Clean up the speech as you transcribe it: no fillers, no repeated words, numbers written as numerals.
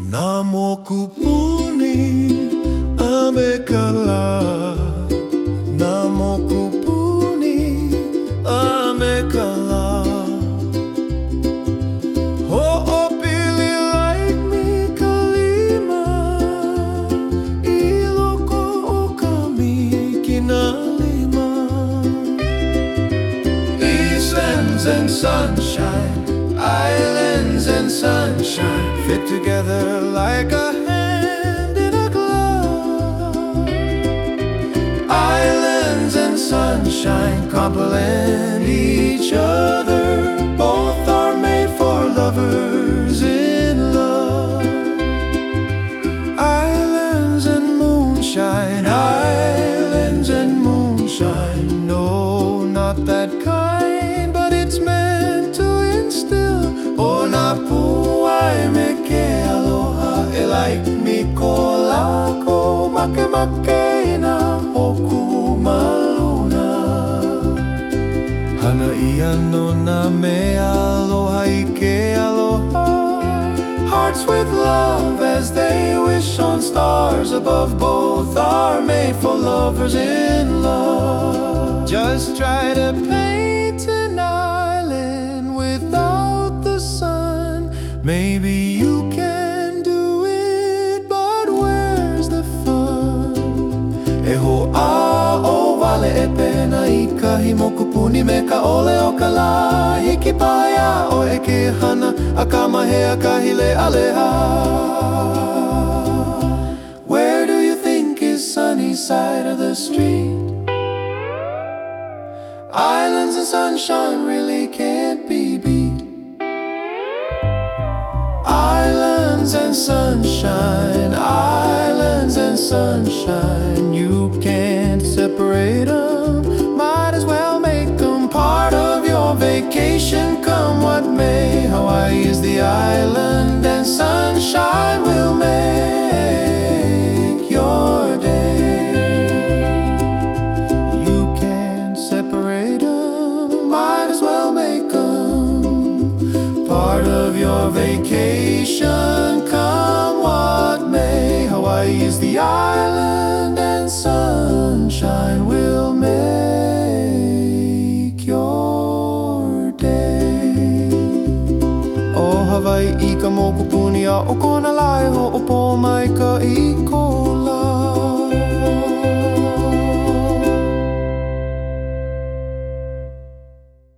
Nā moku puni a me ka lā. Nā moku puni a me ka lā. Ho'opili like me ka lima I loko o ka mikina lima. Eastlands and sunshine, islands and sunshine fit together like a hand in a glove. Islands and sunshine complement each other. Both are made for lovers in love. Islands and moonshine, islands and moonshine. No, not that kind, but it's meant to instill. O nā puai me ke aloha e like mi ko lako make make na hoku maluna. Hana ia no na me aloha I ke aloha. Hearts with love as they wish on stars above. Both are made for lovers in love. Just try to paint an island without the sun. Maybe you can do it, but where's the fun? E ho a o wale e pena I kahi moku puni me ka ole o ka lā. Hiki paia o e ke hana a ka mahea kahi le aleha. Where do you think is sunny side of the street? Islands and sunshine really can't be beat. Islands and sunshine, islands and sunshine. You can't separate them. Might as well make them part of your vacation. Come what may, Hawaii is the island, and sunshine will make your day. You can't separate them. Might as well make them part of your vacation. Come what may, Hawaii is the island, and sunshine will make your day. O Hawaii I ka moku puni a o kona lai ho o po mai ka I ko